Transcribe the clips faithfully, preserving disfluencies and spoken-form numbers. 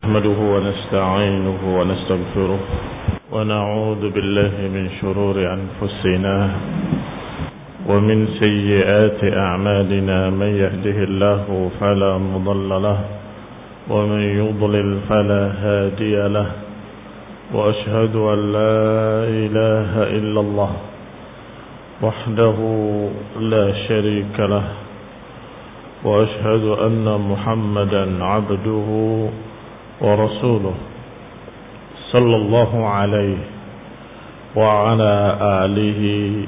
نحمده ونستعينه ونستغفره ونعوذ بالله من شرور أنفسنا ومن سيئات أعمالنا من يهده الله فلا مضل له ومن يضلل فلا هادي له وأشهد أن لا إله إلا الله وحده لا شريك له وأشهد أن محمدا عبده ورسوله صلى الله عليه وعلى آله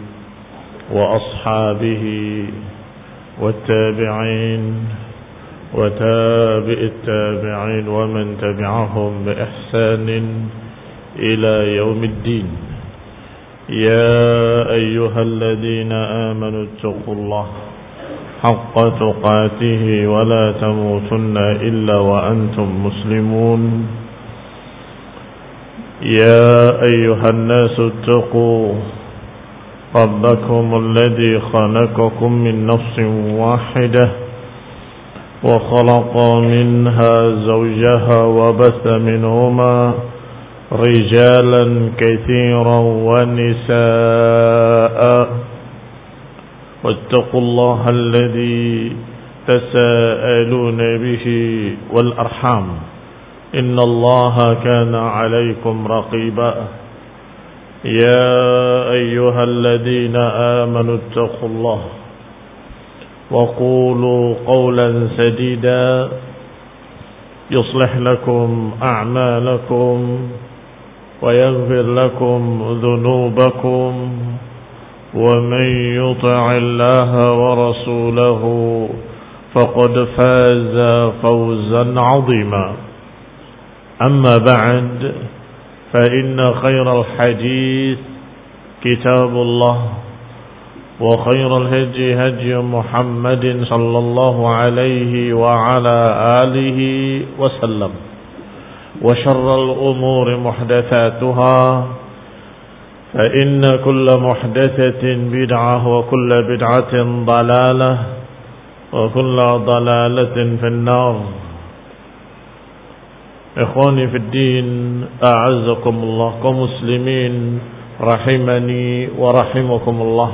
وأصحابه والتابعين وتابع التابعين ومن تبعهم بإحسان إلى يوم الدين. يا أيها الذين آمنوا اتقوا الله حق تقاته ولا تموتن إلا وأنتم مسلمون. يا أيها الناس اتقوا ربكم الذي خلقكم من نفس واحدة وخلق منها زوجها وبث منهما رجالا كثيرا ونساء واتقوا الله الذي تساءلون به والأرحام إن الله كان عليكم رقيبا. يا أيها الذين آمنوا اتقوا الله وقولوا قولا سديدا يصلح لكم أعمالكم ويغفر لكم ذنوبكم ومن يطع الله ورسوله فقد فاز فوزا عظيما. أما بعد فإن خير الحديث كتاب الله وخير الهدي هدي محمد صلى الله عليه وعلى آله وسلم وشر الأمور محدثاتها فإن كل محدثة بدعة وكل بدعة ضلالة وكل ضلالة في النار. إخواني في الدين أعزكم الله كمسلمين rahimani wa rahimakumullah.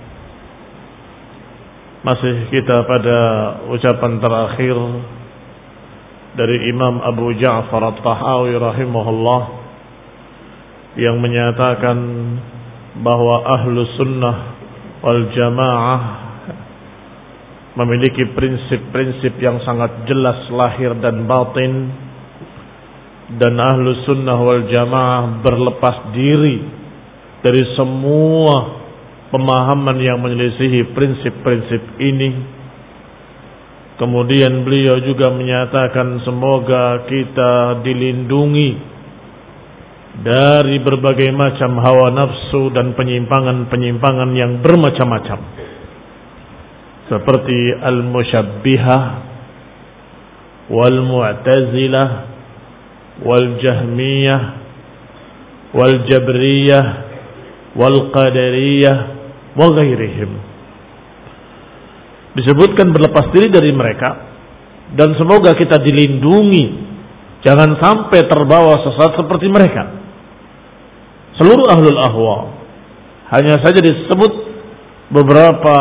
Masih kita pada ucapan terakhir dari Imam Abu Ja'far At-Tahawi rahimahullah yang menyatakan bahwa ahlu sunnah wal jamaah memiliki prinsip-prinsip yang sangat jelas lahir dan batin, dan ahlu sunnah wal jamaah berlepas diri dari semua pemahaman yang menyelisihi prinsip-prinsip ini. Kemudian beliau juga menyatakan semoga kita dilindungi dari berbagai macam hawa nafsu dan penyimpangan-penyimpangan yang bermacam-macam, seperti al-musyabbihah wal-mu'tazilah wal-jahmiyah wal-jabriyah wal-qadariyah wa ghairihim. Disebutkan berlepas diri dari mereka, dan semoga kita dilindungi jangan sampai terbawa sesat seperti mereka. Seluruh ahlul ahwa, hanya saja disebut beberapa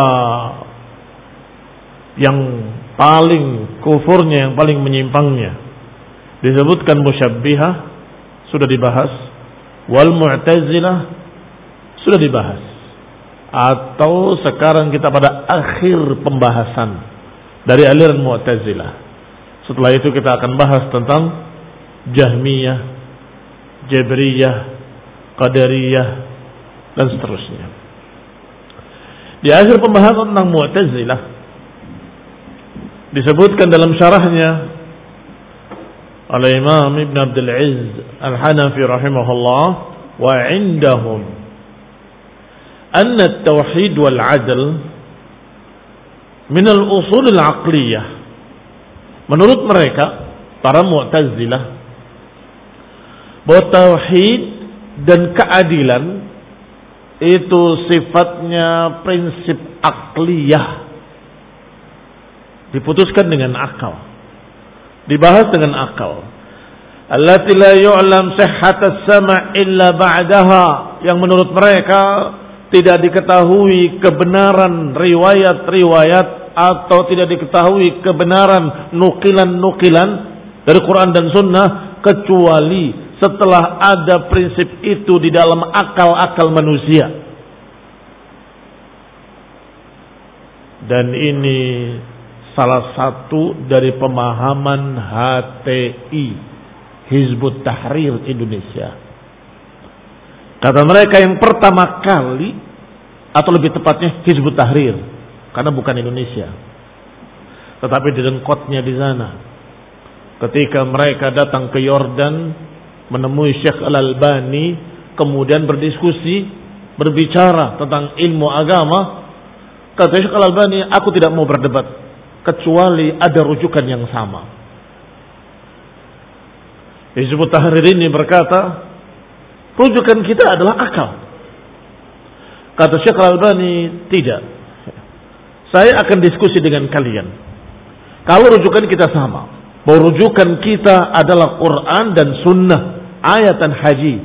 yang paling kufurnya, yang paling menyimpangnya. Disebutkan musyabbihah, sudah dibahas. Wal mu'tazilah, sudah dibahas. Atau sekarang kita pada akhir pembahasan dari aliran mu'tazilah. Setelah itu kita akan bahas tentang jahmiyah, jabriyah, qadariyah, dan seterusnya. Di akhir pembahasan tentang mu'tazilah disebutkan dalam syarahnya oleh Imam Ibn Abdul Aziz Al-Hanafi rahimahullah, wa indahum anna at-tauhid wal 'adl min al-usul al-'aqliyah. Menurut mereka para mu'tazilah, bahwa tauhid dan keadilan itu sifatnya prinsip akliyah, diputuskan dengan akal, dibahas dengan akal. allati la yu'lam sihhat as-sam' illa ba'daha, yang menurut mereka tidak diketahui kebenaran riwayat-riwayat atau tidak diketahui kebenaran nukilan-nukilan dari Quran dan Sunnah kecuali setelah ada prinsip itu di dalam akal-akal manusia. Dan ini salah satu dari pemahaman H T I, Hizbut Tahrir Indonesia. Kata mereka yang pertama kali, atau lebih tepatnya Hizbut Tahrir, karena bukan Indonesia, tetapi direngkotnya di sana. Ketika mereka datang ke Yordan menemui Syekh Al-Albani, kemudian berdiskusi, berbicara tentang ilmu agama, kata Syekh Al-Albani, aku tidak mau berdebat kecuali ada rujukan yang sama. Hizbut Tahrir ini berkata, rujukan kita adalah akal. Kata Syekh Al-Albani, tidak. Saya akan diskusi dengan kalian. Kalau rujukan kita sama, bahwa rujukan kita adalah Quran dan Sunnah, ayat dan hadis.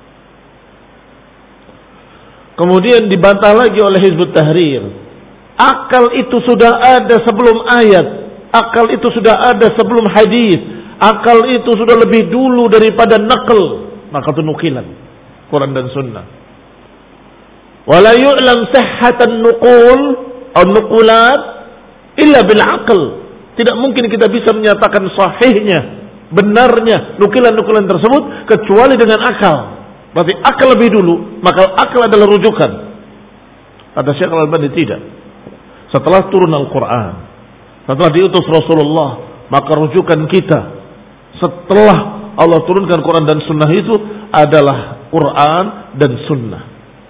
Kemudian dibantah lagi oleh Hizbut Tahrir. Akal itu sudah ada sebelum ayat. Akal itu sudah ada sebelum hadis. Akal itu sudah lebih dulu daripada naql. Maka itu nukilan Quran dan Sunnah. Wala yu'lam sihhatan nuqul atau nuqulat illa bil aql. Tidak mungkin kita bisa menyatakan sahihnya, benarnya nukilan-nukilan tersebut kecuali dengan akal. Berarti akal lebih dulu, maka akal adalah rujukan. Kata Syekh Al-Albani, tidak. Setelah turun Al-Quran, setelah diutus Rasulullah, maka rujukan kita setelah Allah turunkan Quran dan Sunnah itu adalah Quran dan Sunnah.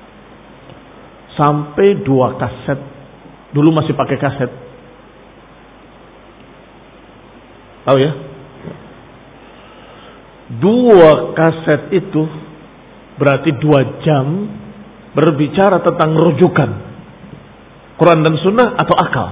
Sampai dua kaset, dulu masih pakai kaset. Tahu ya? Dua kaset itu berarti dua jam berbicara tentang rujukan Quran dan Sunnah atau akal.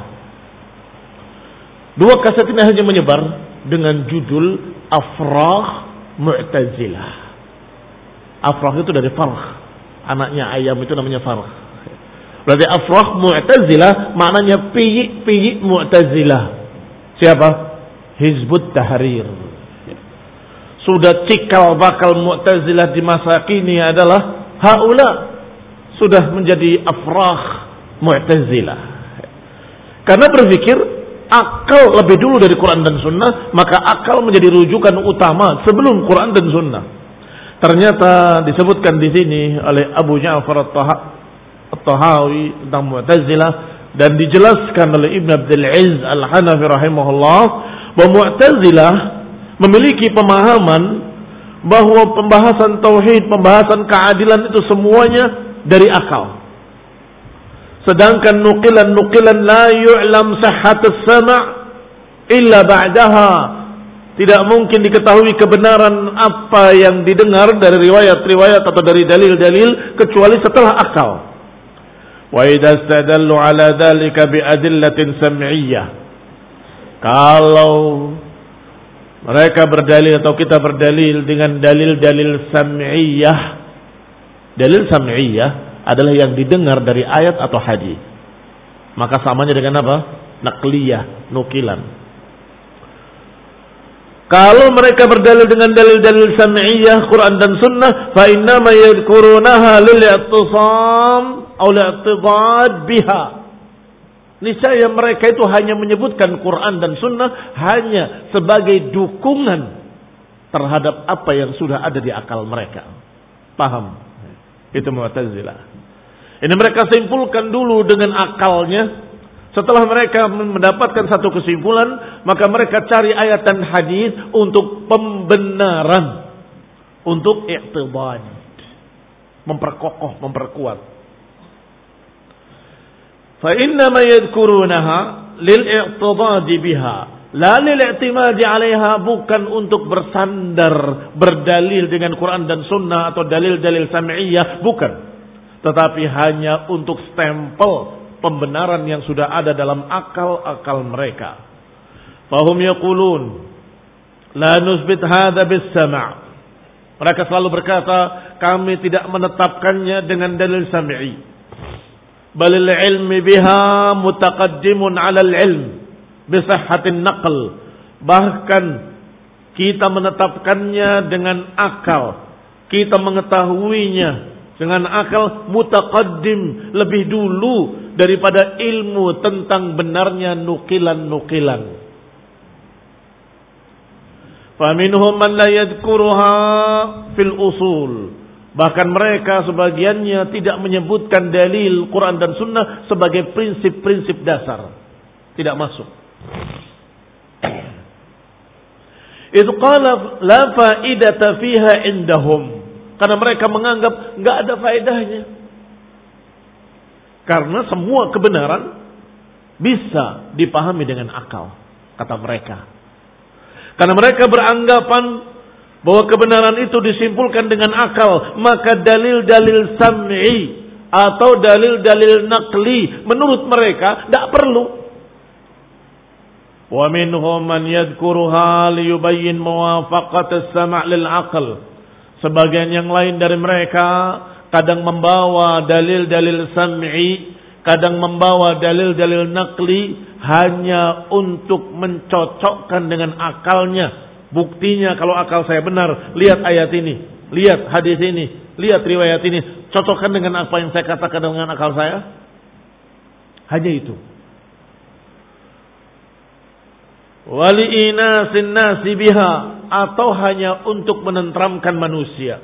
Dua kaset ini hanya menyebar dengan judul Afrah Mu'tazilah. Afrah itu dari farh, anaknya ayam itu namanya farh. Berarti Afrah Mu'tazilah maknanya piyik-piyik Mu'tazilah. Siapa? Hizbut Tahrir. Sudah cikal bakal Mu'tazilah di masa kini adalah haula, sudah menjadi afrah Mu'tazilah. Karena berpikir akal lebih dulu dari Quran dan Sunnah, maka akal menjadi rujukan utama sebelum Quran dan Sunnah. Ternyata disebutkan di sini oleh Abu Ja'far At-Tahawi tentang Mu'tazilah, dan dijelaskan oleh Ibn Abdul Aziz Al-Hanafi rahimahullah, bahwa Mu'tazilah memiliki pemahaman bahwa pembahasan tauhid, pembahasan keadilan itu semuanya dari akal. Sedangkan nukilan-nukilan la yu'lam sihhatus sama' illa ba'daha, tidak mungkin diketahui kebenaran apa yang didengar dari riwayat-riwayat atau dari dalil-dalil kecuali setelah akal. Wa idza istadallu ala dzalika bi adillatin sam'iyyah, kalau mereka berdalil atau kita berdalil dengan dalil-dalil sam'iyah, dalil sam'iyah adalah yang didengar dari ayat atau hadis, maka samanya dengan apa? Naqliyah, nukilan. Kalau mereka berdalil dengan dalil-dalil sam'iyah, Quran dan Sunnah, fa innama yadhkurunaha lil-i'tisam aw li'tidad biha. Niscaya mereka itu hanya menyebutkan Quran dan Sunnah hanya sebagai dukungan terhadap apa yang sudah ada di akal mereka. Paham? Itu Mu'tazilah. Ini mereka simpulkan dulu dengan akalnya. Setelah mereka mendapatkan satu kesimpulan, maka mereka cari ayat dan hadis untuk pembenaran, untuk i'tibad, memperkokoh, memperkuat. Fa innama yadhkurunaha lil-i'tidad biha la lil-i'timad 'alaiha, bukan untuk bersandar berdalil dengan Quran dan Sunnah atau dalil-dalil sam'iyah, bukan, tetapi hanya untuk stempel pembenaran yang sudah ada dalam akal-akal mereka. Fahum yaqulun, La nusbit hadza bis-sam'. Mereka selalu berkata, kami tidak menetapkannya dengan dalil sam'i. Balil ilmi biha mutaqaddimun 'ala al-'ilm bi sihhatin naql. Bahkan kita menetapkannya dengan akal. Kita mengetahuinya dengan akal mutaqaddim, lebih dulu daripada ilmu tentang benarnya nukilan-nukilan. Faminhum man la yadhkuruha fil usul. Bahkan mereka sebagiannya tidak menyebutkan dalil Quran dan Sunnah sebagai prinsip-prinsip dasar. Tidak masuk. Itu qala la faidata fiha indahum. Karena mereka menganggap enggak ada faedahnya. Karena semua kebenaran bisa dipahami dengan akal, kata mereka. Karena mereka beranggapan bahwa kebenaran itu disimpulkan dengan akal, maka dalil-dalil sam'i atau dalil-dalil naqli menurut mereka tidak perlu. Wa minhum man yadhkuruha liyubayyin muwafaqat as-sam' lil aql. Sebagian yang lain dari mereka kadang membawa dalil-dalil sam'i, kadang membawa dalil-dalil naqli hanya untuk mencocokkan dengan akalnya. Buktinya kalau akal saya benar, lihat ayat ini, lihat hadis ini, lihat riwayat ini, cocokkan dengan apa yang saya katakan dengan akal saya. Hanya itu. Wali inasin nasi biha, atau hanya untuk menenteramkan manusia.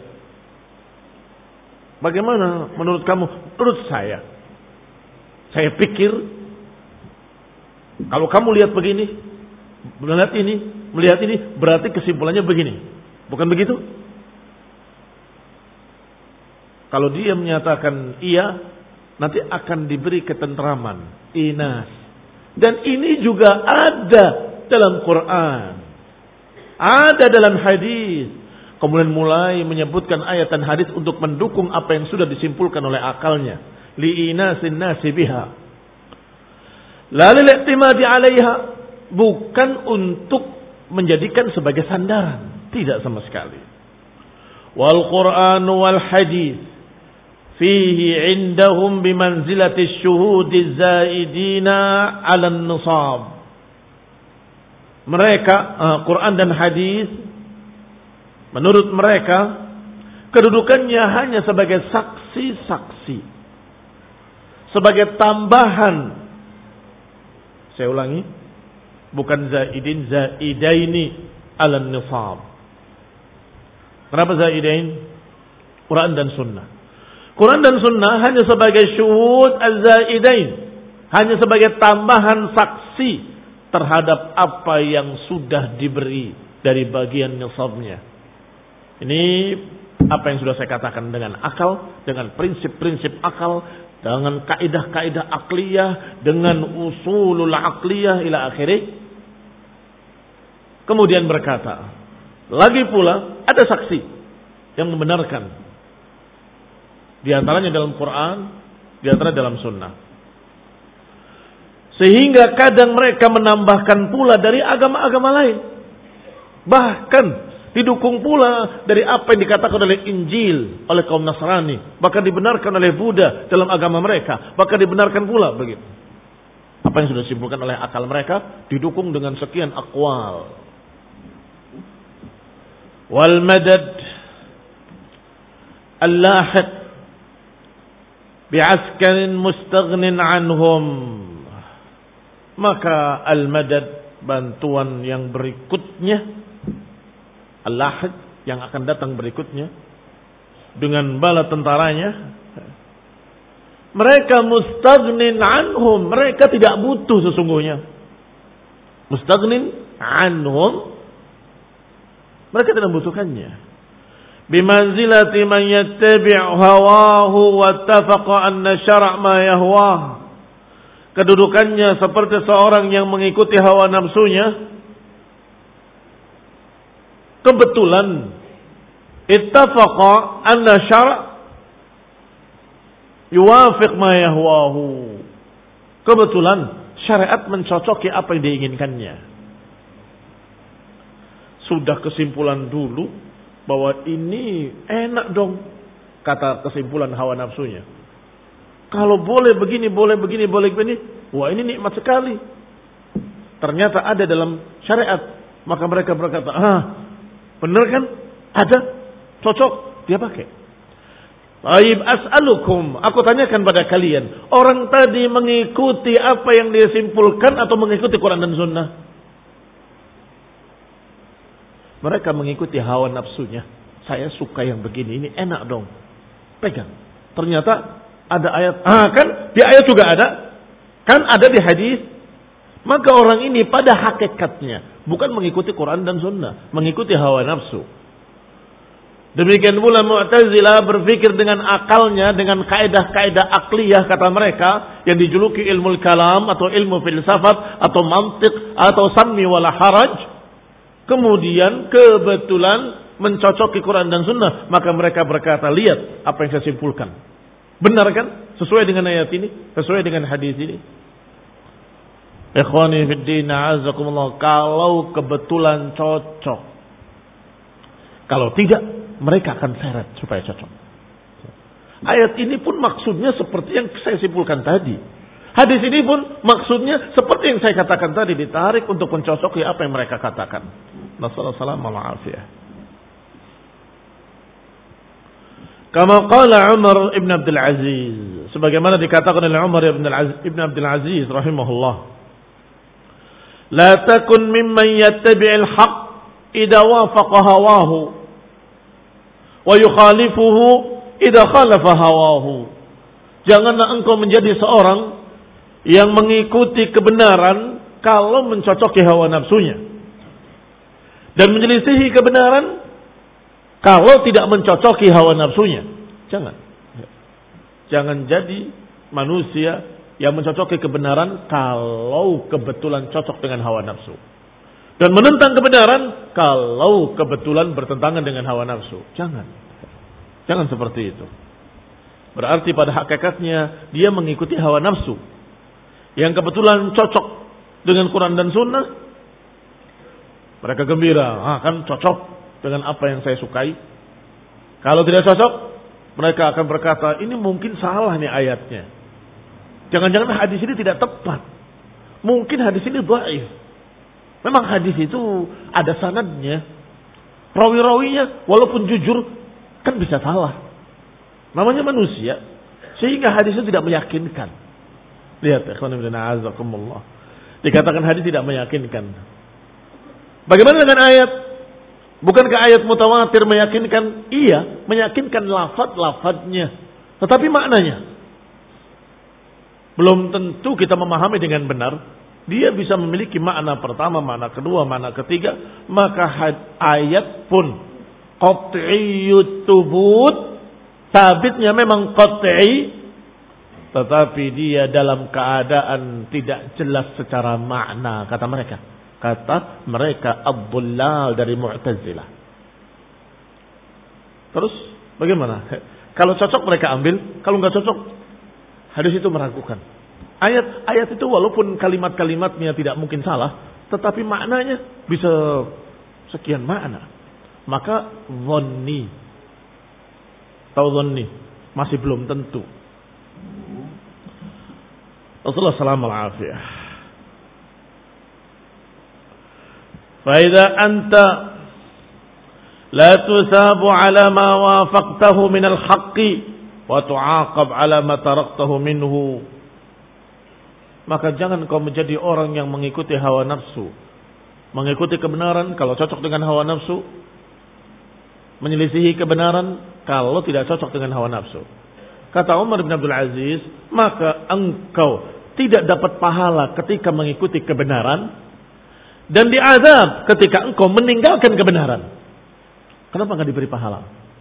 Bagaimana menurut kamu? Menurut saya, saya pikir kalau kamu lihat begini, melihat ini, melihat ini, berarti kesimpulannya begini. Bukan begitu? Kalau dia menyatakan iya, nanti akan diberi ketenteraman, inas. Dan ini juga ada dalam Quran, ada dalam hadis. Kemudian mulai menyebutkan ayat dan hadis untuk mendukung apa yang sudah disimpulkan oleh akalnya. Li'inasin nasi biha. La lil-i'timadi 'alaiha, bukan untuk menjadikan sebagai sandaran, tidak sama sekali. Wal Qur'an wal hadis fihi 'indahum bimanzilati syuhudi zaidina 'ala an-nisab. Mereka uh, Quran dan hadis menurut mereka kedudukannya hanya sebagai saksi-saksi, sebagai tambahan. Saya ulangi, bukan zaidin, zaidaini ala nisab. Kenapa zaidain? Quran dan Sunnah. Quran dan Sunnah hanya sebagai syuhud az-zaidain, hanya sebagai tambahan saksi terhadap apa yang sudah diberi dari bagian nisabnya. Ini apa yang sudah saya katakan dengan akal, dengan prinsip-prinsip akal, dengan kaidah-kaidah akliyah, dengan usulul akliyah ila akhirih. Kemudian berkata, lagi pula ada saksi yang membenarkan. Di antaranya dalam Quran, di antara dalam Sunnah. Sehingga kadang mereka menambahkan pula dari agama-agama lain. Bahkan didukung pula dari apa yang dikatakan oleh Injil, oleh kaum Nasrani. Bahkan dibenarkan oleh Buddha dalam agama mereka. Bahkan dibenarkan pula begitu. Apa yang sudah disimpulkan oleh akal mereka didukung dengan sekian aqwal. Wal madad al-lahiq bi'askarin mustaghnin anhum. Maka al-madad, bantuan yang berikutnya, al-lahiq yang akan datang berikutnya dengan bala tentaranya, mereka mustaghnin anhum, mereka tidak butuh sesungguhnya. Mustaghnin anhum, mereka tidak membutuhkannya. Bimanzilati man yattabi' hawahu wattafaqa anna syara' ma yahwah. Kedudukannya seperti seorang yang mengikuti hawa nafsunya. Kebetulan ittafaqa anna syara' yuwafiq ma yahwahu. Kebetulan syariat mencocoki apa yang diinginkannya. sudah kesimpulan dulu bahwa ini enak dong, kata kesimpulan hawa nafsunya. Kalau boleh begini, boleh begini, boleh begini, wah ini nikmat sekali. Ternyata ada dalam syariat, maka mereka berkata, ah benar kan, ada, cocok, dia pakai. Baik, as'alukum, aku tanyakan pada kalian, orang tadi mengikuti apa yang dia simpulkan atau mengikuti Quran dan Sunnah? Mereka mengikuti hawa nafsunya. Saya suka yang begini, ini enak dong. Pegang. Ternyata ada ayat. Ah kan, di ayat juga ada. Kan ada di hadis. Maka orang ini pada hakikatnya bukan mengikuti Quran dan Sunnah, mengikuti hawa nafsu. Demikian pula Mu'tazilah berpikir dengan akalnya, dengan kaidah-kaidah akliyah kata mereka yang dijuluki ilmu kalam atau ilmu filsafat atau mantiq atau sammi wala haraj. Kemudian kebetulan mencocoki Quran dan Sunnah, maka mereka berkata, lihat apa yang saya simpulkan. Benar kan? Sesuai dengan ayat ini, sesuai dengan hadis ini. Ikhwani fid din, a'azzakumullah, kalau kebetulan cocok. Kalau tidak, mereka akan seret supaya cocok. Ayat ini pun maksudnya seperti yang saya simpulkan tadi. Hadis ini pun maksudnya seperti yang saya katakan tadi, ditarik untuk mencocoki apa yang mereka katakan. Nasallallahu alaihi wasallam. Kama qala Umar ibn Abdul Aziz, sebagaimana dikatakan oleh Umar ibn Aziz, ibn Abdul Aziz rahimahullah. La takun mimman yattabi'il haqq idza wafaqa hawahu wa yukhalifuhu idza khalafa hawahu. Janganlah engkau menjadi seorang yang mengikuti kebenaran kalau mencocoki hawa nafsunya, dan menyelisihi kebenaran kalau tidak mencocoki hawa nafsunya. Jangan. Jangan jadi manusia yang mencocoki kebenaran kalau kebetulan cocok dengan hawa nafsu, dan menentang kebenaran kalau kebetulan bertentangan dengan hawa nafsu. Jangan. Jangan seperti itu. Berarti pada hakikatnya dia mengikuti hawa nafsu yang kebetulan cocok dengan Quran dan Sunnah. Mereka gembira, ah kan cocok dengan apa yang saya sukai. Kalau tidak cocok, mereka akan berkata, ini mungkin salah nih ayatnya. Jangan-jangan hadis ini tidak tepat. Mungkin hadis ini dhaif. Memang hadis itu ada sanadnya. Rawi-rawinya walaupun jujur kan bisa salah. Namanya manusia. Sehingga hadis itu tidak meyakinkan. Lihat, ikhwan fillah, a'azakumullah. Dikatakan hadis tidak meyakinkan. Bagaimana dengan ayat? Bukankah ayat mutawatir meyakinkan? Iya, meyakinkan lafaz-lafaznya. Tetapi maknanya belum tentu kita memahami dengan benar. Dia bisa memiliki makna pertama, makna kedua, makna ketiga. Maka ayat pun qat'iyyut thubut, sabitnya memang qat'i, tetapi dia dalam keadaan tidak jelas secara makna, kata mereka. Kata mereka ad-dhullal dari Mu'tazilah. Terus bagaimana? Kalau cocok mereka ambil, kalau nggak cocok, hadis itu meragukan. Ayat-ayat itu walaupun kalimat-kalimatnya tidak mungkin salah, tetapi maknanya bisa sekian makna. Maka dhanni, tahu dhanni, masih belum tentu. Rasulullah sallallahu alaihi wasallam. Fa idza anta la tusabu ala ma wafaqtahu min al-haqqi wa tu'aqab ala ma taraktahu minhu. Maka jangan kau menjadi orang yang mengikuti hawa nafsu. Mengikuti kebenaran kalau cocok dengan hawa nafsu, menyelisihi kebenaran kalau tidak cocok dengan hawa nafsu. Kata Umar bin Abdul Aziz, maka engkau tidak dapat pahala ketika mengikuti kebenaran dan diazab ketika engkau meninggalkan kebenaran. Kenapa enggak diberi pahala?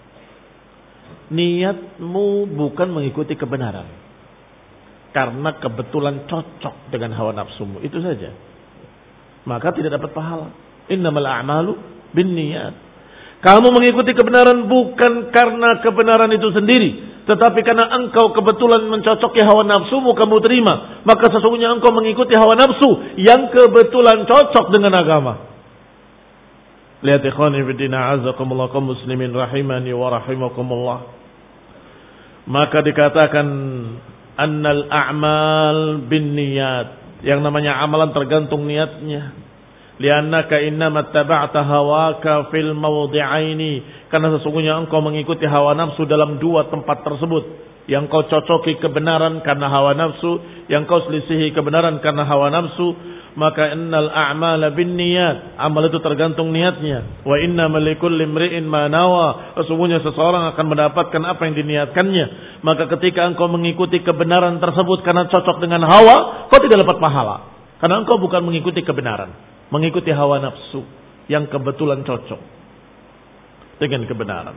Niatmu bukan mengikuti kebenaran karena kebetulan cocok dengan hawa nafsumu, itu saja. Maka tidak dapat pahala. Innamal a'malu binniyat. Kamu mengikuti kebenaran bukan karena kebenaran itu sendiri, tetapi karena engkau kebetulan mencocoki hawa nafsumu, kamu terima. Maka sesungguhnya engkau mengikuti hawa nafsu yang kebetulan cocok dengan agama. Lihat ikhwani fillah azakumullah kaum muslimin rahimani wa rahimakumullah. Maka dikatakan annal a'mal binniyat. Yang namanya amalan tergantung niatnya. Liannaka innama taba'ta hawaka fil mawdi'aini. Karena sesungguhnya engkau mengikuti hawa nafsu dalam dua tempat tersebut. Yang kau cocoki kebenaran karena hawa nafsu, yang kau selisihi kebenaran karena hawa nafsu. Maka innal a'mala binniyat. Amal itu tergantung niatnya. Wa innamal likulli imri'in ma nawa. Sesungguhnya seseorang akan mendapatkan apa yang diniatkannya. Maka ketika engkau mengikuti kebenaran tersebut karena cocok dengan hawa, kau tidak dapat pahala. Karena engkau bukan mengikuti kebenaran, mengikuti hawa nafsu yang kebetulan cocok dengan kebenaran.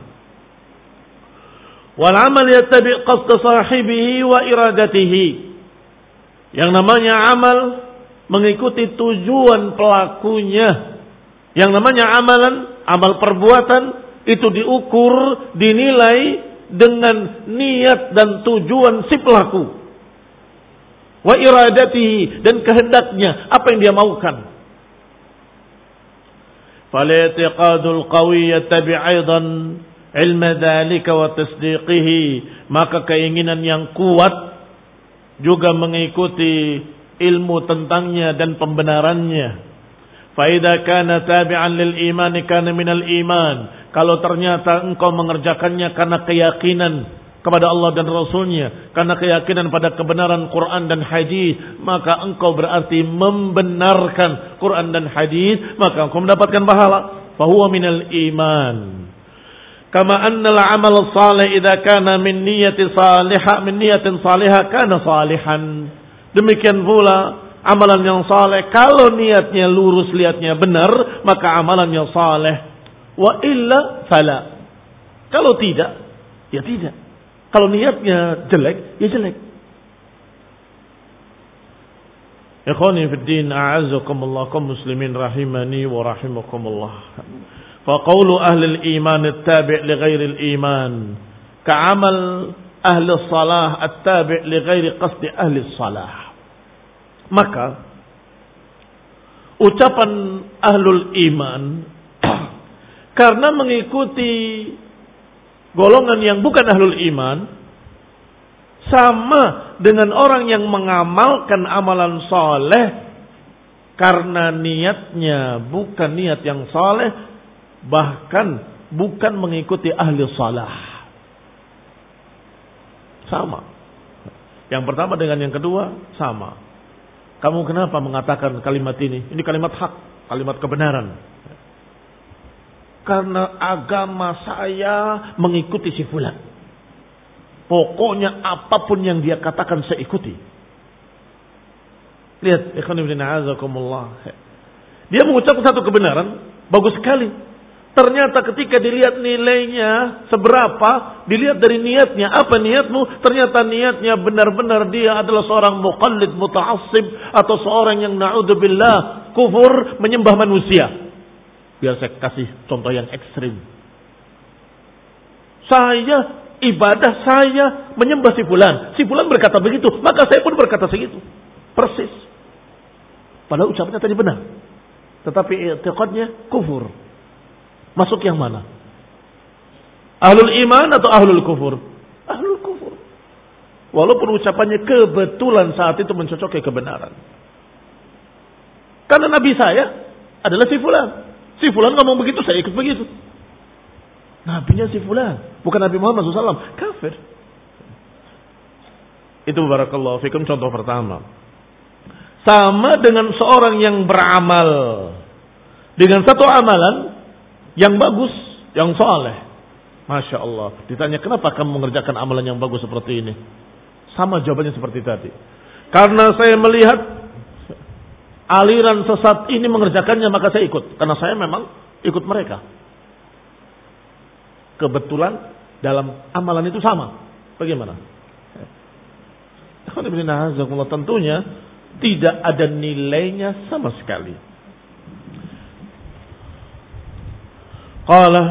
Wal amal yattabi' qasd sahibihi wa iradatihi. Yang namanya amal mengikuti tujuan pelakunya. Yang namanya amalan, amal perbuatan itu diukur, dinilai dengan niat dan tujuan si pelaku. Wa iradatihi, dan kehendaknya, apa yang dia maukan. Fal-i'tiqadul qawi yattabi' aidan ilma dzalika wa tasdiqihi. Maka keinginan yang kuat juga mengikuti ilmu tentangnya dan pembenarannya. Fa idza kana tabi'an lil iman kana minal iman. Kalau ternyata engkau mengerjakannya karena keyakinan kepada Allah dan Rasulnya, karena keyakinan pada kebenaran Quran dan hadis, maka engkau berarti membenarkan Quran dan hadis, maka engkau mendapatkan pahala. Fa huwa minal iman. Kama anna al-amal salih idza kana min niyyati salihah min niyatin salihah kana salihan. Demikian pula amalan yang saleh kalau niatnya lurus, niatnya benar, maka amalannya saleh. Wa illa fala. Kalau tidak, ya tidak. Kalau niatnya jelek, ya jelek. Ikhwani fid din, a'azzakumullah kaum muslimin rahimani wa rahimakumullah. Fa qawlu ahli al-iman at-tabi' li ghairi al-iman ka'amal ahli as-salah at-tabi' li ghairi qasdi ahli as-salah. Maka ucapan ahlul iman karena mengikuti golongan yang bukan ahlul iman sama dengan orang yang mengamalkan amalan soleh karena niatnya bukan niat yang soleh, bahkan bukan mengikuti ahli salah. Sama. Yang pertama dengan yang kedua sama. Kamu kenapa mengatakan kalimat ini? Ini kalimat hak, kalimat kebenaran. Karena agama saya mengikuti si fulan. Pokoknya apapun yang dia katakan saya ikuti. Lihat, ikhwan fillah a'azakumullah. Dia mengucapkan satu kebenaran, bagus sekali. Ternyata ketika dilihat nilainya seberapa, dilihat dari niatnya, apa niatmu? Ternyata niatnya benar-benar dia adalah seorang muqallid muta'assib atau seorang yang na'udzubillah kufur menyembah manusia. Biar saya kasih contoh yang ekstrim. Saya ibadah saya menyembah si fulan. Si fulan berkata begitu, maka saya pun berkata segitu. Persis. Padahal ucapannya tadi benar. Tetapi i'tiqadnya kufur. Masuk yang mana? Ahlul iman atau ahlul kufur? Ahlul kufur. Walaupun ucapannya kebetulan saat itu mencocoki kebenaran. Karena Nabi saya adalah si fulan. Si fulan ngomong begitu, saya ikut begitu. Nabinya si fulan, bukan Nabi Muhammad shallallahu alaihi wasallam. Kafir. Itu barakallahu fikum contoh pertama. Sama dengan seorang yang beramal dengan satu amalan yang bagus, yang saleh. Masya Allah. Ditanya, kenapa kamu mengerjakan amalan yang bagus seperti ini? Sama jawabannya seperti tadi. Karena saya melihat aliran sesat ini mengerjakannya, maka saya ikut. Karena saya memang ikut mereka. Kebetulan dalam amalan itu sama. Bagaimana? Tentunya tidak ada nilainya sama sekali. Qala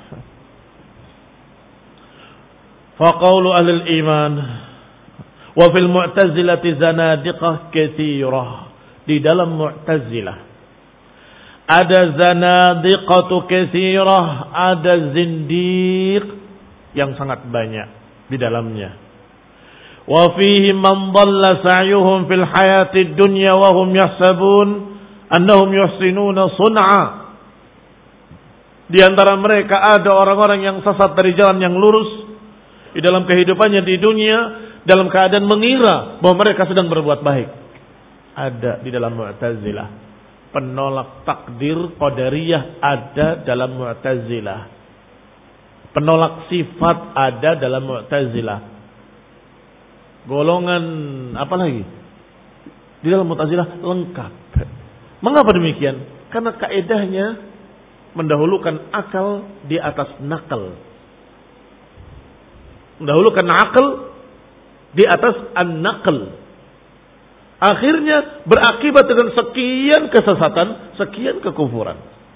faqaulu ahli al-iman wa fil mu'tazilati zanadiqah katsirah. Di dalam Mu'tazilah ada zanadiqatu katsirah, ada zindiq yang sangat banyak di dalamnya. Wa fihi man dhalla sa'yuhum fil hayatid dunya wa hum yahsabun annahum yuhsinuna sun'a. Di antara mereka ada orang-orang yang sesat dari jalan yang lurus di dalam kehidupannya di dunia dalam keadaan mengira bahwa mereka sedang berbuat baik. Ada di dalam Mu'tazilah. Penolak takdir qadariyah ada dalam Mu'tazilah. Penolak sifat ada dalam Mu'tazilah. Golongan apa lagi? Di dalam Mu'tazilah lengkap. Mengapa demikian? Karena kaedahnya mendahulukan akal di atas nakal. Mendahulukan akal di atas an-naql. Akhirnya berakibat dengan sekian kesesatan, sekian kekufuran.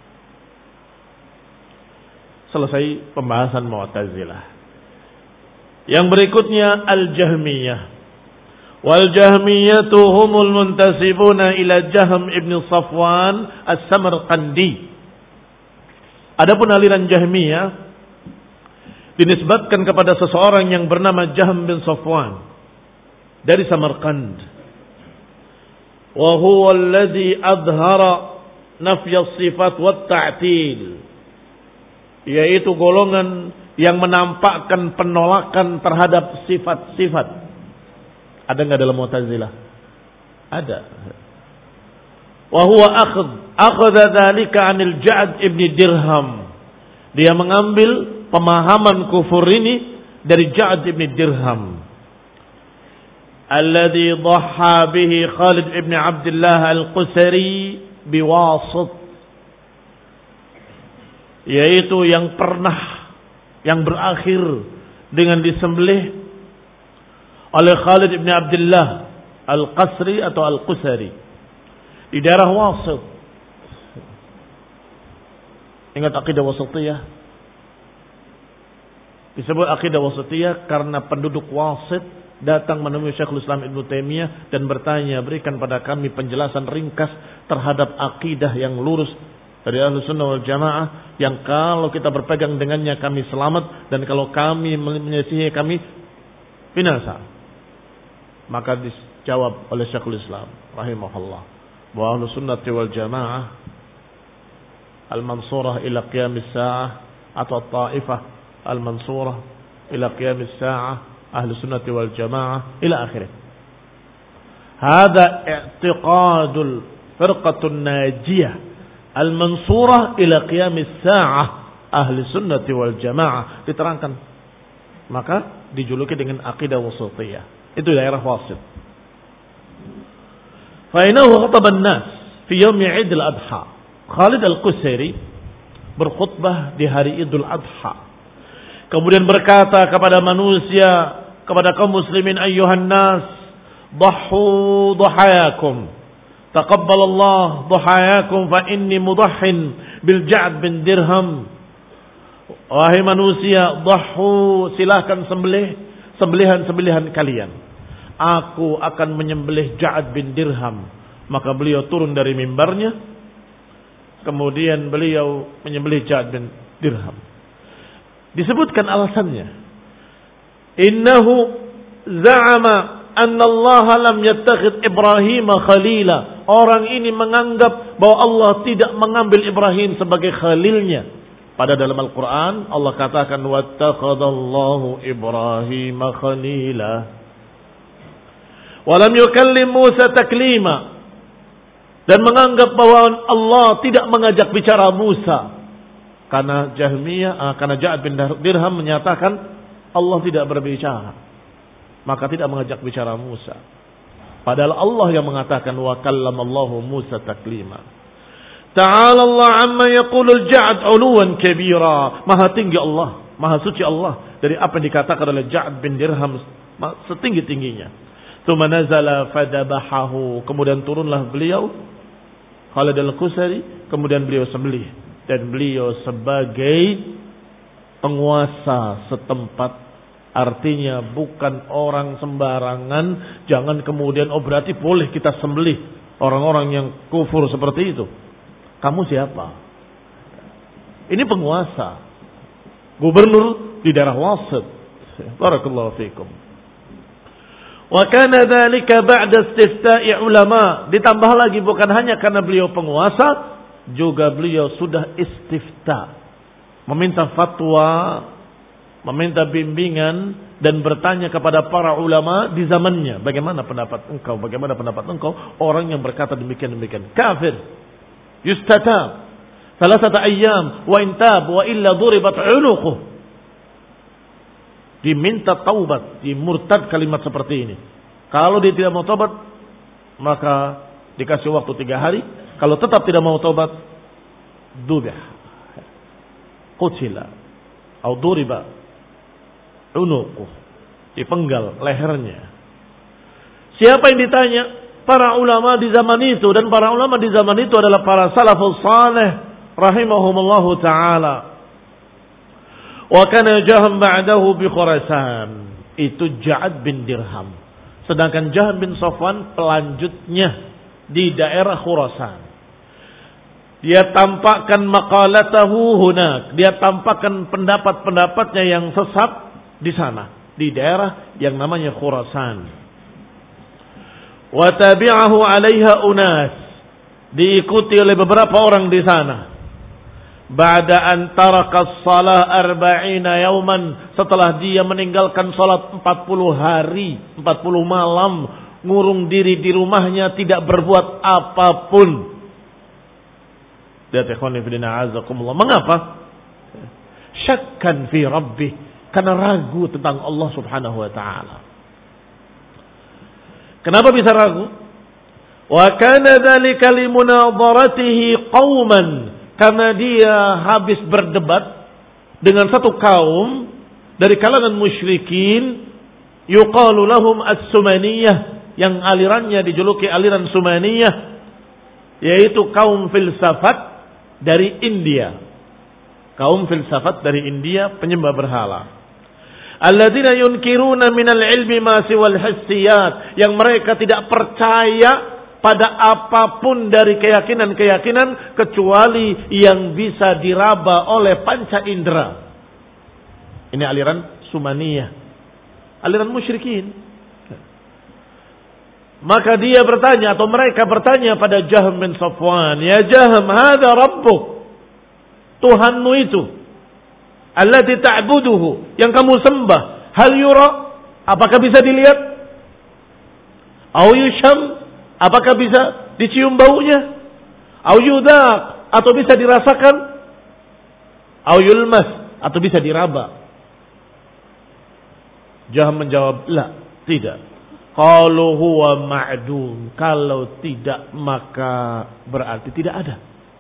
Selesai pembahasan Mu'tazilah. Yang berikutnya Al-Jahmiyah. Wal Jahmiyatu humul muntasibuna ila Jahm ibn Safwan As-Samarqandi. Adapun aliran Jahmiyah dinisbatkan kepada seseorang yang bernama Jahm bin Safwan dari Samarkand. Wa huwa alladhi adhara nafy as-sifat wat ta'til. Yaitu golongan yang menampakkan penolakan terhadap sifat-sifat. Ada enggak dalam Mu'tazilah? Ada. Wa huwa akhadh akhadha dzalika 'anil Ja'd ibn Dirham. Dia mengambil pemahaman kufur ini dari Ja'd ibn Dirham. Alladhi dhaha bihi Khalid ibn Abdullah al-Qusari biwasit. Yaitu yang pernah, yang berakhir dengan disembelih oleh Khalid ibn Abdullah al-Qasri atau al-Qusari di daerah Wasit. Ingat akidah wasitiyah? Disebut akidah wasitiyah karena penduduk Wasit datang menemui Syekhul Islam Ibnu Taimiyah dan bertanya, berikan pada kami penjelasan ringkas terhadap akidah yang lurus dari Ahlus Sunnah wal Jamaah yang kalau kita berpegang dengannya kami selamat dan kalau kami menyelisihi kami binasa. Maka dijawab oleh Syekhul Islam rahimahullah bahwa Ahlus Sunnah wal Jamaah al-mansurah ila qiyamis sa'ah atau taifah al-mansurah ila qiyamis sa'ah Ahlus Sunnah wal Jamaah ila akhirih. Hada i'tiqadul firqatun najiyah al-mansurah ila qiyamis sa'ah Ahlus Sunnah wal Jamaah diterangkan. Maka dijuluki dengan akidah wasitiyah. Itu daerah Wasit. Fa inahu khataba an-nas fi yaum Eid al-Adha. Khalid al-Qusari berkhutbah di hari Idul Adha. Kemudian berkata kepada manusia, kepada kaum muslimin, ayyuhan nas, dhahu dhahayakum. Taqabbalallah dhahayakum fa inni mudahhin bil Ja'd bin Dirham. Wahai manusia, dhahu, silahkan sembelih sembelihan-sembelihan kalian. Aku akan menyembelih Ja'd bin Dirham. Maka beliau turun dari mimbarnya. Kemudian beliau menyembelih Ja'd bin Dirham. Disebutkan alasannya. Innahu za'ama anna Allah lam yattakhid Ibrahim khalila. Orang ini menganggap bahwa Allah tidak mengambil Ibrahim sebagai khalilnya. Pada dalam Al-Quran Allah katakan wattakhadallahu Ibrahim khalila. Wa lam yukallim Musa taklima. Dan menganggap bahwa Allah tidak mengajak bicara Musa. Karena Jahmiyah, karena Ja'd bin Dirham menyatakan Allah tidak berbicara. Maka tidak mengajak bicara Musa. Padahal Allah yang mengatakan wa kallamallahu Musa taklima. Ta'ala Allah amma yaqulul Ja'd 'uluwan kabira. Maha tinggi Allah, maha suci Allah dari apa yang dikatakan oleh Ja'd bin Dirham setinggi-tingginya. Tsumma nazala fadabahahu. Kemudian turunlah beliau Khalid al-Qusari, kemudian beliau sembelih dan beliau sebagai penguasa setempat, artinya bukan orang sembarangan. Jangan kemudian oh berarti boleh kita sembelih orang-orang yang kufur seperti itu. Kamu siapa? Ini penguasa. Gubernur di daerah Wasit. Barakallahu fikum. Wa kana dzalika ba'da istifta'i ulama. Ditambah lagi bukan hanya karena beliau penguasa, juga beliau sudah istifta. Meminta fatwa, meminta bimbingan dan bertanya kepada para ulama di zamannya, bagaimana pendapat engkau, bagaimana pendapat engkau orang yang berkata demikian-demikian. Kafir. Yustatab. Salasata ayyam wa intab wa illa duribat 'unuquh. Diminta taubat, dimurtad kalimat seperti ini. Kalau dia tidak mau taubat, maka dikasih waktu tiga hari. Kalau tetap tidak mau taubat, dubih, qutila, atau duriba, unuquh, dipenggal lehernya. Siapa yang ditanya? Para ulama di zaman itu, dan para ulama di zaman itu adalah para salafus saleh rahimahumullahu ta'ala. Wa kana Jahm ba'dahu bi Khurasan. Itu Ja'ad bin Dirham. Sedangkan Jahm bin Safwan pelanjutnya di daerah Khurasan. Dia tampakkan maqalatahu hunak. Dia tampakkan pendapat-pendapatnya yang sesat di sana, di daerah yang namanya Khurasan. Wa tabi'ahu 'alaiha unas. Diikuti oleh beberapa orang di sana. Ba'da an taraka as-salah arba'ina yawman, setelah dia meninggalkan salat empat puluh hari, empat puluh malam, ngurung diri di rumahnya, tidak berbuat apapun. Lihat ikhwan fillah azakumullah. Mengapa? Syakkan fi rabbih, karena ragu tentang Allah Subhanahu wa taala. Kenapa bisa ragu? Wa kana dzalika limunadharatihi qauman, karena dia habis berdebat dengan satu kaum dari kalangan musyrikin, yuqalu lahum as-Sumaniyah, yang alirannya dijuluki aliran Sumaniyah, yaitu kaum filsafat dari India. Kaum filsafat dari India, penyembah berhala. Alladzina yunkiruna minal ilmi ma siwal hissiyat, yang mereka tidak percaya pada apapun dari keyakinan-keyakinan kecuali yang bisa diraba oleh panca indera. Ini aliran Sumaniyah, aliran musyrikin. Maka dia bertanya, atau mereka bertanya pada Jahm bin Safwan, ya Jahm, hadza rabbuk, Tuhanmu itu, allati ta'buduhu, yang kamu sembah, hal yura, apakah bisa dilihat? Au yusham, apakah bisa dicium baunya? Au yudaq, atau bisa dirasakan? Au yulmas, atau bisa diraba? Jahm menjawab, la, tidak. Qalu huwa ma'dum, kalau tidak maka berarti tidak ada.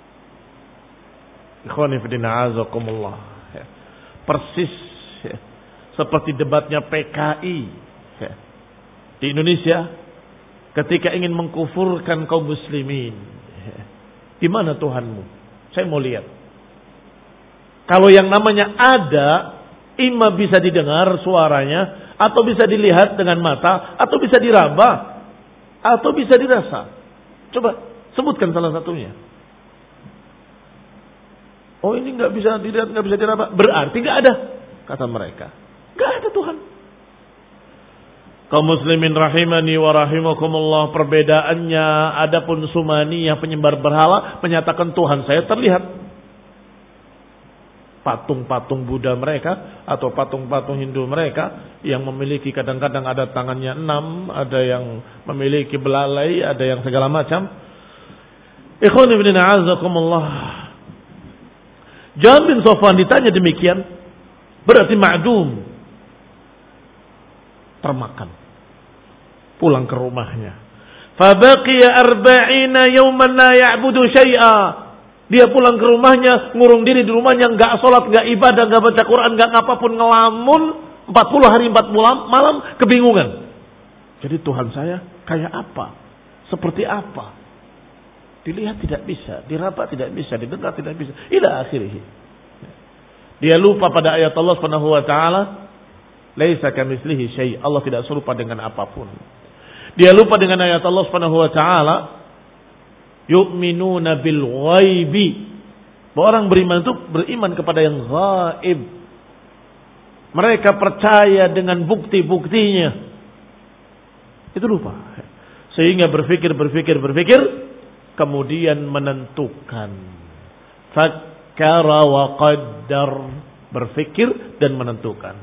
Ikhwani fillah azakumullah. Persis ya, seperti debatnya P K I ya, di Indonesia ketika ingin mengkufurkan kaum muslimin. Ya, di mana Tuhanmu? Saya mau lihat. Kalau yang namanya ada, imma bisa didengar suaranya, atau bisa dilihat dengan mata, atau bisa diraba, atau bisa dirasa. Coba sebutkan salah satunya. Oh, ini nggak bisa dilihat, nggak bisa diraba, berarti nggak ada, kata mereka. Nggak ada Tuhan. Kaum muslimin rahimani wa rahimakumullah, perbedaannya, adapun Sumaniyah penyembah berhala menyatakan Tuhan saya terlihat. Patung-patung Buddha mereka atau patung-patung Hindu mereka yang memiliki kadang-kadang ada tangannya enam, ada yang memiliki belalai, ada yang segala macam. Ikhwan ibn a'azakumullah. Jahm bin Safwan ditanya demikian, berarti ma'dum, termakan. Pulang ke rumahnya. Fabaqiya arba'ina yawman la ya'budu syai'a. Dia pulang ke rumahnya, ngurung diri di rumahnya, enggak sholat, enggak ibadah, enggak baca Quran, enggak apapun, ngelamun empat puluh hari empat malam, malam kebingungan. Jadi Tuhan saya kayak apa? Seperti apa? Dilihat tidak bisa, diraba tidak bisa, didengar tidak bisa. Ila akhirih. Dia lupa pada ayat Allah Subhanahu wa taala, laisa kamitslihi syai'. Allah tidak serupa dengan apapun. Dia lupa dengan ayat Allah Subhanahu wa taala, yu'minuna bil ghaibi. Orang beriman itu beriman kepada yang gaib. Mereka percaya dengan bukti-buktinya. Itu lupa. Sehingga berpikir, berpikir, berpikir. Kemudian menentukan. Fakkara wa qaddar. Berpikir dan menentukan.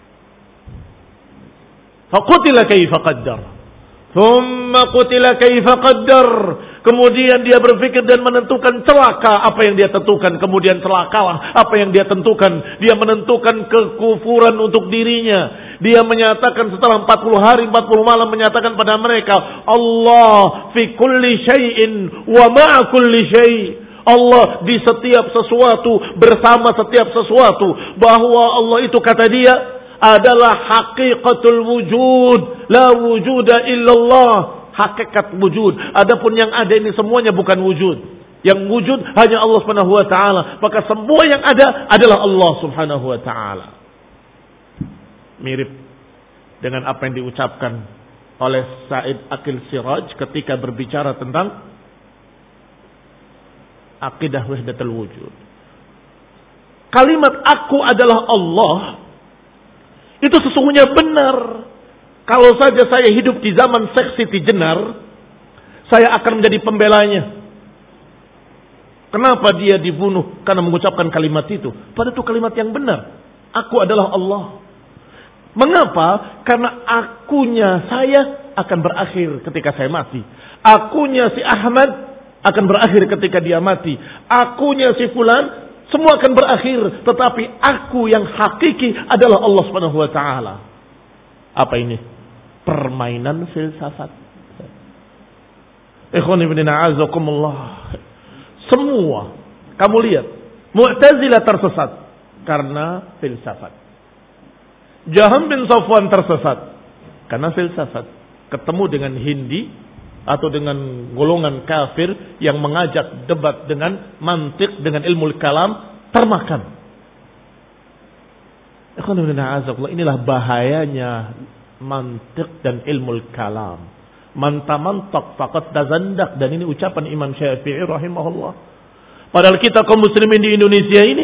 Faqutila kaifa qaddar. Thumma qutila kaifa qaddar. Kemudian dia berpikir dan menentukan celaka apa yang dia tentukan. Kemudian celakalah apa yang dia tentukan. Dia menentukan kekufuran untuk dirinya. Dia menyatakan setelah empat puluh hari, empat puluh malam menyatakan pada mereka, Allah fi kulli syai'in wa ma'a kulli syai'. Allah di setiap sesuatu, bersama setiap sesuatu. Bahwa Allah itu kata dia adalah haqiqatul wujud. La wujuda illallah. Hakikat wujud. Adapun yang ada ini semuanya bukan wujud. Yang wujud hanya Allah Subhanahu wa taala. Maka semua yang ada adalah Allah Subhanahu wa taala. Mirip dengan apa yang diucapkan oleh Said Aqil Siraj ketika berbicara tentang akidah wahdatul wujud. Kalimat aku adalah Allah itu sesungguhnya benar. Kalau saja saya hidup di zaman Syekh Siti Jenar, saya akan menjadi pembelanya. Kenapa dia dibunuh? Karena mengucapkan kalimat itu. Padahal itu kalimat yang benar. Aku adalah Allah. Mengapa? Karena akunya saya akan berakhir ketika saya mati. Akunya si Ahmad akan berakhir ketika dia mati. Akunya si Fulan semua akan berakhir. Tetapi aku yang hakiki adalah Allah Subhanahu wa taala. Apa ini? Permainan filsafat. Ikhwan ibn a'azakumullah. Semua kamu lihat Mu'tazilah tersesat karena filsafat. Jaham bin Safwan tersesat karena filsafat. Ketemu dengan Hindi atau dengan golongan kafir yang mengajak debat dengan mantik, dengan ilmu kalam, termakan. Ikhwan ibn a'azakumullah, inilah bahayanya mantik dan ilmu kalam. Mantamantak faqad tazandak. Dan ini ucapan Imam Syafi'i rahimahullah. Padahal kita kaum muslimin di Indonesia ini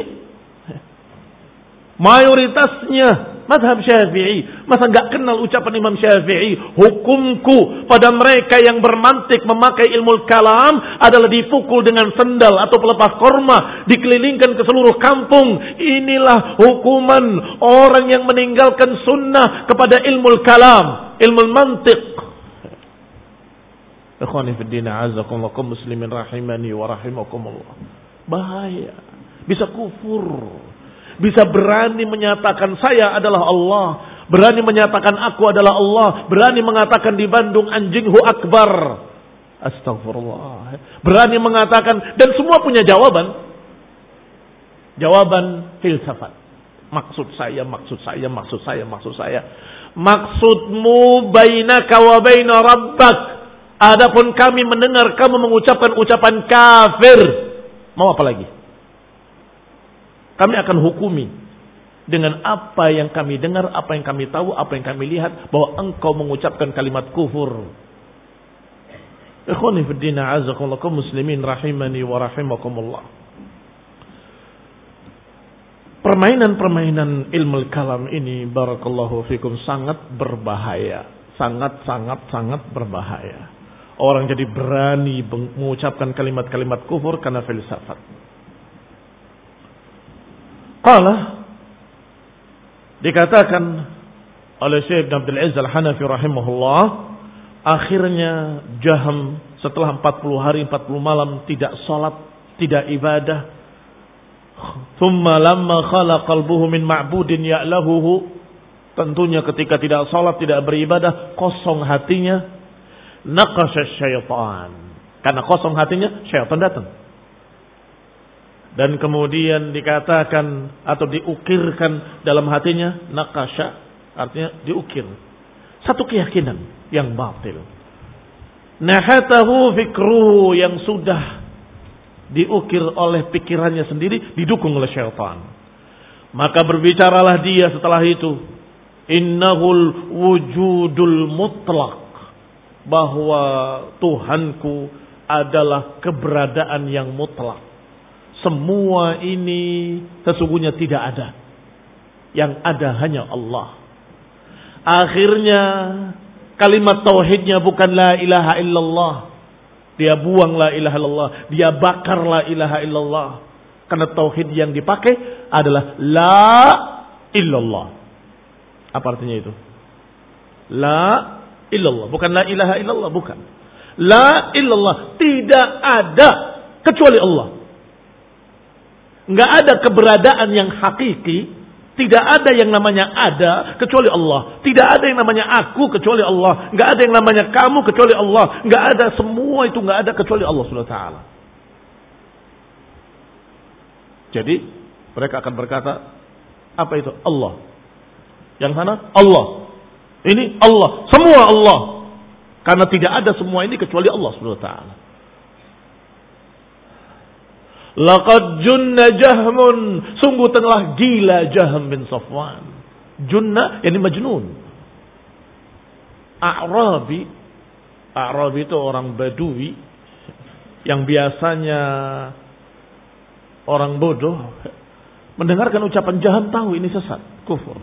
mayoritasnya mazhab Syafi'i. Masa enggak kenal ucapan Imam Syafi'i? Hukumku pada mereka yang bermantik memakai ilmu kalam adalah dipukul dengan sendal atau pelepas korma, dikelilingkan ke seluruh kampung. Inilah hukuman orang yang meninggalkan sunnah kepada ilmu kalam, ilmu mantik. Ikhwani fi din, a'azakumullah, kaum muslimin rahimani wa rahimakumullah. Bahaya. Bisa kufur. Bisa berani menyatakan saya adalah Allah. Berani menyatakan aku adalah Allah. Berani mengatakan di Bandung anjinghu akbar. Astagfirullah. Berani mengatakan, dan semua punya jawaban. Jawaban filsafat. Maksud saya, maksud saya, maksud saya, maksud saya. Maksudmu bainaka wa baina rabbak. Adapun kami mendengar kamu mengucapkan ucapan kafir. Mau apa lagi? Kami akan hukumi dengan apa yang kami dengar, apa yang kami tahu, apa yang kami lihat, bahwa engkau mengucapkan kalimat kufur. Ikhwani fi din, a'azakumullah, kaum muslimin rahimani wa rahimakumullah. Permainan-permainan ilmu kalam ini, barakallahu fikum, sangat berbahaya. Sangat, sangat, sangat berbahaya. Orang jadi berani mengucapkan kalimat-kalimat kufur karena filsafat. Qala, dikatakan oleh Syekh Abdul Aziz Al-Hanafi rahimahullah, akhirnya Jaham setelah empat puluh hari empat puluh malam tidak salat, tidak ibadah. Thumma lamma khala qalbuhu min ma'budin ya'lahuhu, tentunya ketika tidak salat, tidak beribadah, kosong hatinya. Naqasha syaitan, karena kosong hatinya syaitan datang. Dan kemudian dikatakan atau diukirkan dalam hatinya, naqasha artinya diukir, satu keyakinan yang batil. Nahatahu fikruhu, yang sudah diukir oleh pikirannya sendiri, didukung oleh syaitan. Maka berbicaralah dia setelah itu, innahul wujudul mutlaq, bahwa Tuhanku adalah keberadaan yang mutlak. Semua ini sesungguhnya tidak ada. Yang ada hanya Allah. Akhirnya kalimat tauhidnya bukan la ilaha illallah. Dia buang la ilaha illallah. Dia bakar la ilaha illallah. Karena tauhid yang dipakai adalah la illallah. Apa artinya itu? La illallah. Bukan la ilaha illallah. Bukan. La illallah. Tidak ada kecuali Allah. Nggak ada keberadaan yang hakiki. Tidak ada yang namanya ada kecuali Allah. Tidak ada yang namanya aku kecuali Allah. Nggak ada yang namanya kamu kecuali Allah. Nggak ada, semua itu nggak ada kecuali Allah subhanahu wa taala. Jadi mereka akan berkata, apa itu? Allah. Yang sana Allah. Ini Allah. Semua Allah. Karena tidak ada semua ini kecuali Allah subhanahu wa taala. Laqad junna Jahmun, sungguh telah gila Jahm bin Safwan. Junna yani majnun. A'rabi, A'rabi itu orang Badui yang biasanya orang bodoh, mendengarkan ucapan Jahm tahu ini sesat, kufur.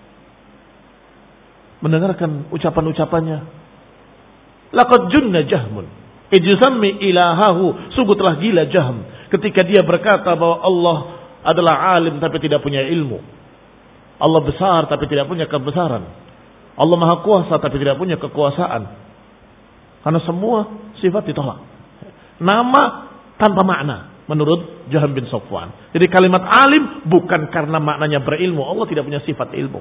Mendengarkan ucapan-ucapannya, laqad junna Jahmun, ijsammi ilahahu, sungguh telah gila Jahm ketika dia berkata bahwa Allah adalah alim tapi tidak punya ilmu. Allah besar tapi tidak punya kebesaran. Allah maha kuasa tapi tidak punya kekuasaan. Karena semua sifat ditolak. Nama tanpa makna menurut Jahm bin Safwan. Jadi kalimat alim bukan karena maknanya berilmu. Allah tidak punya sifat ilmu.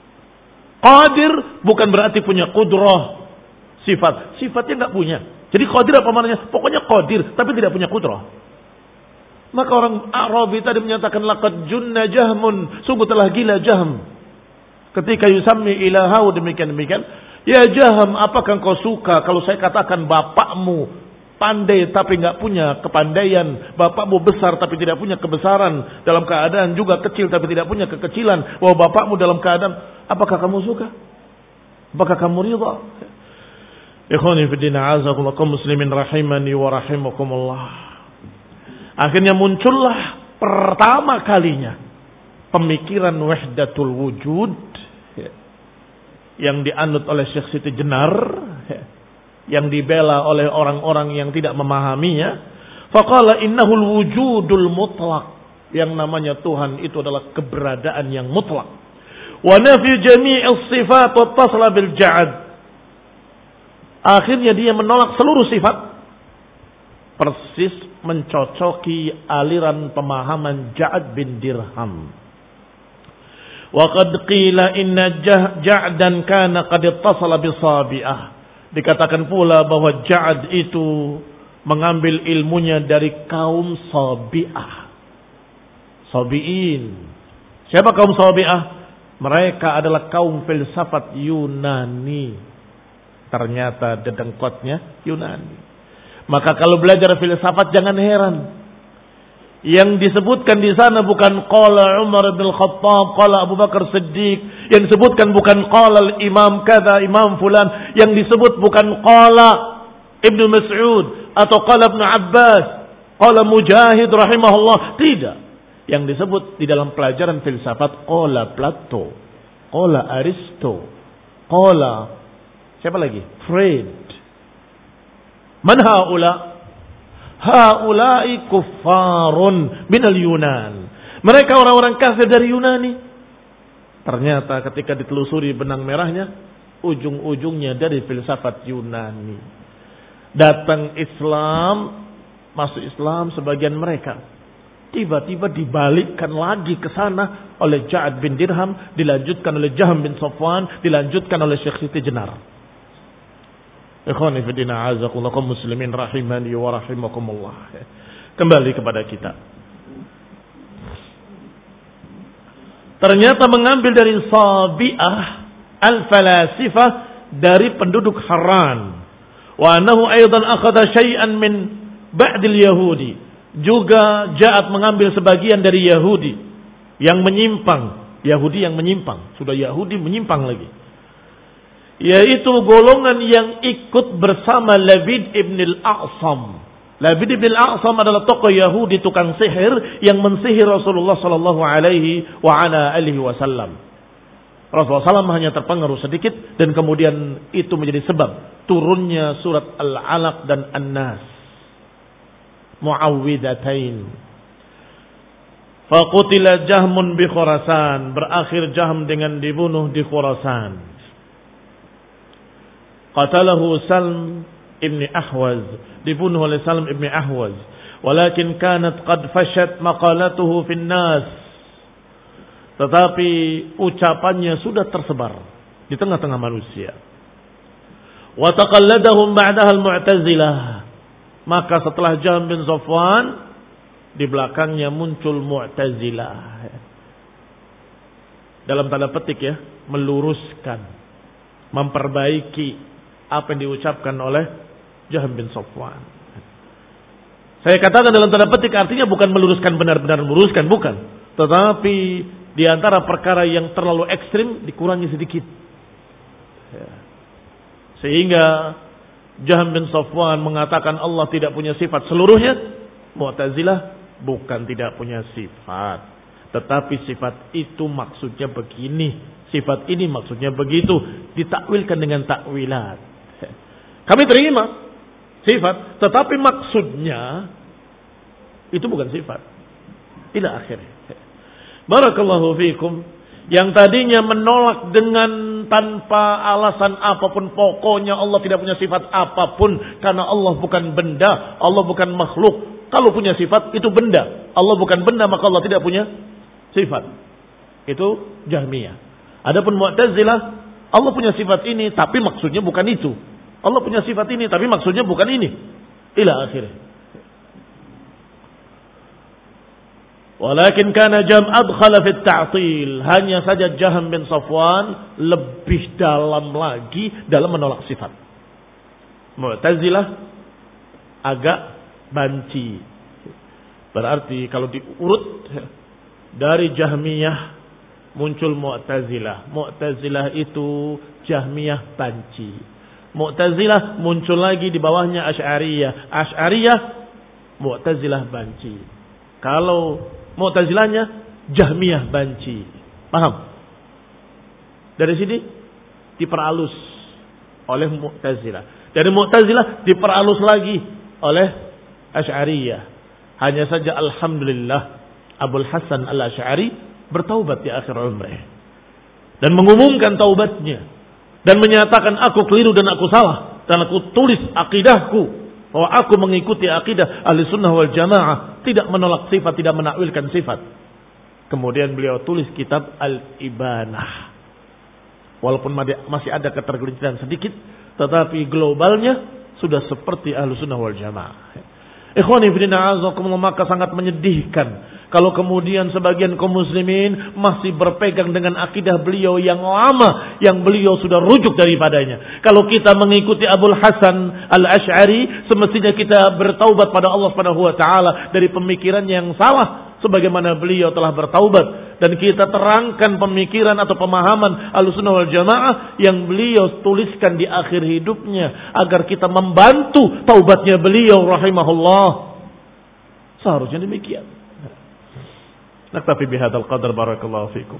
Qadir bukan berarti punya qudrah. Sifat. Sifatnya nggak punya. Jadi qadir apa maknanya? Pokoknya qadir tapi tidak punya qudrah. Maka orang Arabi tadi menyatakan laqad junna Jahmun, sungguh telah gila Jahm. Ketika yusammi ilahahu demikian-demikian, ya Jahm, apakah engkau suka kalau saya katakan bapakmu pandai tapi enggak punya kepandaian, bapakmu besar tapi tidak punya kebesaran, dalam keadaan juga kecil tapi tidak punya kekecilan, bahwa bapakmu dalam keadaan, apakah kamu suka? Apakah kamu ridha? Ikhwani fi din, a'azakumullah kaum muslimin rahimani wa rahimakumullah. Akhirnya muncullah pertama kalinya pemikiran wahdatul wujud yang dianut oleh Syekh Siti Jenar, yang dibela oleh orang-orang yang tidak memahaminya. Faqala innahul wujudul mutlaq, yang namanya Tuhan itu adalah keberadaan yang mutlak. Wa nafi jami'is sifat wa tasla bil ja'ad. Akhirnya dia menolak seluruh sifat, persis mencocoki aliran pemahaman Ja'ad bin Dirham. Wa qad qila inna Ja'dan kana qad ittasala bi Sabi'ah. Dikatakan pula bahwa Ja'ad itu mengambil ilmunya dari kaum Sabi'ah. Sabi'in. Siapa kaum Sabi'ah? Mereka adalah kaum filsafat Yunani. Ternyata dedengkotnya Yunani. Maka kalau belajar filsafat jangan heran. Yang disebutkan di sana bukan qala Umar bin Khattab, qala Abu Bakar Siddiq. Yang disebutkan bukan qala Imam kada, Imam fulan. Yang disebut bukan qala Ibnu Mas'ud atau qala Ibnu Abbas, qala Mujahid rahimahullah. Tidak. Yang disebut di dalam pelajaran filsafat qala Plato, qala Aristo, qala siapa lagi? Freud. Man haula? Haulai kuffarun minal Yunan. Mereka orang-orang kafir dari Yunani. Ternyata ketika ditelusuri benang merahnya, ujung-ujungnya dari filsafat Yunani. Datang Islam, masuk Islam sebagian mereka. Tiba-tiba dibalikkan lagi ke sana oleh Ja'ad bin Dirham, dilanjutkan oleh Jahm bin Safwan, dilanjutkan oleh Syekh Siti Jenar. Ikhwani fi din, a'azakumullah kaum muslimin rahimani wa rahimakumullah. Kembali kepada kita. Ternyata mengambil dari Sabi'ah al-falasifah, dari penduduk Haran. Wa annahu aidan akhadha syai'an min ba'dil yahudi. Juga Ja'ad mengambil sebagian dari Yahudi yang menyimpang. Yahudi yang menyimpang. Sudah Yahudi menyimpang lagi. Yaitu golongan yang ikut bersama Labid ibn al-A'sam Labid bin al-A'sam adalah tokoh Yahudi tukang sihir yang mensihir Rasulullah sallallahu alaihi wa ala alihi wasallam. Rasulullah sallallahu alaihi wasallam hanya terpengaruh sedikit dan kemudian itu menjadi sebab turunnya surat Al-Alaq dan An-Nas. Muawwidatain. Faqutila Jahmun bi Khurasan, berakhir Jahm dengan dibunuh di Khurasan. Qatalahu Salm ibn Ahwaz, dibunuh oleh Salm ibn Ahwaz. Walakin kanat qad fashat maqalatuhu fin nas. Tetapi ucapannya sudah tersebar di tengah-tengah manusia. Wa taqalladahum ba'daha al-Mu'tazilah. Maka setelah Jahm bin Safwan, di belakangnya muncul Mu'tazilah. Dalam tanda petik ya, meluruskan, memperbaiki apa yang diucapkan oleh Jahm bin Safwan. Saya katakan dalam tanda petik artinya bukan meluruskan benar-benar meluruskan, bukan. Tetapi di antara perkara yang terlalu ekstrim dikurangi sedikit. Sehingga Jahm bin Safwan mengatakan Allah tidak punya sifat seluruhnya. Mu'tazilah bukan tidak punya sifat, tetapi sifat itu maksudnya begini, sifat ini maksudnya begitu, ditakwilkan dengan takwilat. Kami terima sifat, tetapi maksudnya itu bukan sifat. Ila akhirnya. Barakallahu fiikum. Yang tadinya menolak dengan tanpa alasan apapun, pokoknya Allah tidak punya sifat apapun karena Allah bukan benda, Allah bukan makhluk. Kalau punya sifat itu benda, Allah bukan benda maka Allah tidak punya sifat. Itu Jahmiyah. Adapun Mu'tazilah, Allah punya sifat ini tapi maksudnya bukan itu. Allah punya sifat ini tapi maksudnya bukan ini. Ila akhirnya. Walakin kana Jahm adkhala fit ta'til. Hanya saja Jahm bin Safwan lebih dalam lagi dalam menolak sifat. Mu'tazilah agak banci. Berarti kalau diurut dari Jahmiyah muncul Mu'tazilah. Mu'tazilah itu Jahmiyah banci. Mu'tazilah muncul lagi di bawahnya Asy'ariyah. Asy'ariyah Mu'tazilah banci. Kalau Mu'tazilahnya Jahmiyah banci. Paham? Dari sini diperhalus oleh Mu'tazilah. Dari Mu'tazilah diperhalus lagi oleh Asy'ariyah. Hanya saja alhamdulillah Abul Hasan Al-Asy'ari bertaubat di akhir umrih dan mengumumkan taubatnya dan menyatakan aku keliru dan aku salah dan aku tulis akidahku bahwa aku mengikuti akidah ahli sunnah wal jamaah, tidak menolak sifat, tidak menakwilkan sifat. Kemudian beliau tulis kitab Al-Ibanah. Walaupun masih ada ketergelinciran sedikit, tetapi globalnya sudah seperti ahli sunnah wal jamaah. Ikhwani fillah azakumullah, maka sangat menyedihkan kalau kemudian sebagian kaum muslimin masih berpegang dengan akidah beliau yang lama, yang beliau sudah rujuk daripadanya. Kalau kita mengikuti Abul Hasan Al-Asy'ari, semestinya kita bertaubat pada Allah Subhanahu wa taala dari pemikiran yang salah sebagaimana beliau telah bertaubat, dan kita terangkan pemikiran atau pemahaman Ahlussunnah wal Jamaah yang beliau tuliskan di akhir hidupnya agar kita membantu taubatnya beliau rahimahullah. Seharusnya demikian. Naktafi bihadzal qadar, barakallahu fikum.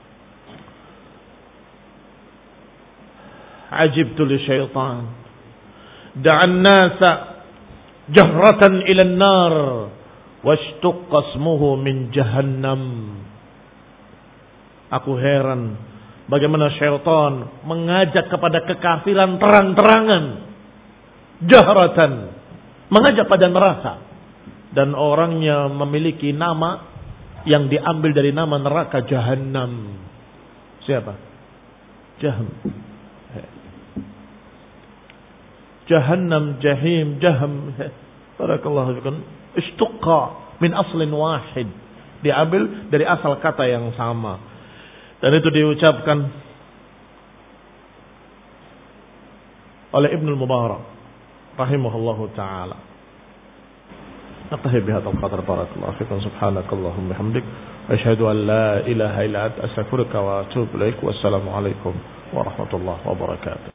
Ajibtu li syaitan da'an nasa jahratan ila an-nar washtuqqa ismuhu min jahannam. Aku heran bagaimana syaitan mengajak kepada kekafiran terang-terangan, jahratan, mengajak pada neraka, dan orangnya memiliki nama yang diambil dari nama neraka Jahannam. Siapa? Jahm. Jahannam, Jahim, Jahm. Barakallahu fikum. Istuqqa min aslin wahid. Diambil dari asal kata yang sama. Dan itu diucapkan oleh Ibnu Mubarak rahimahullahu taala. نقتهي بهذا القدر بارك الله فيكم سبحانك اللهم وبحمدك أشهد أن لا إله إلا أنت أستغفرك وأتوب إليك والسلام عليكم ورحمة الله وبركاته.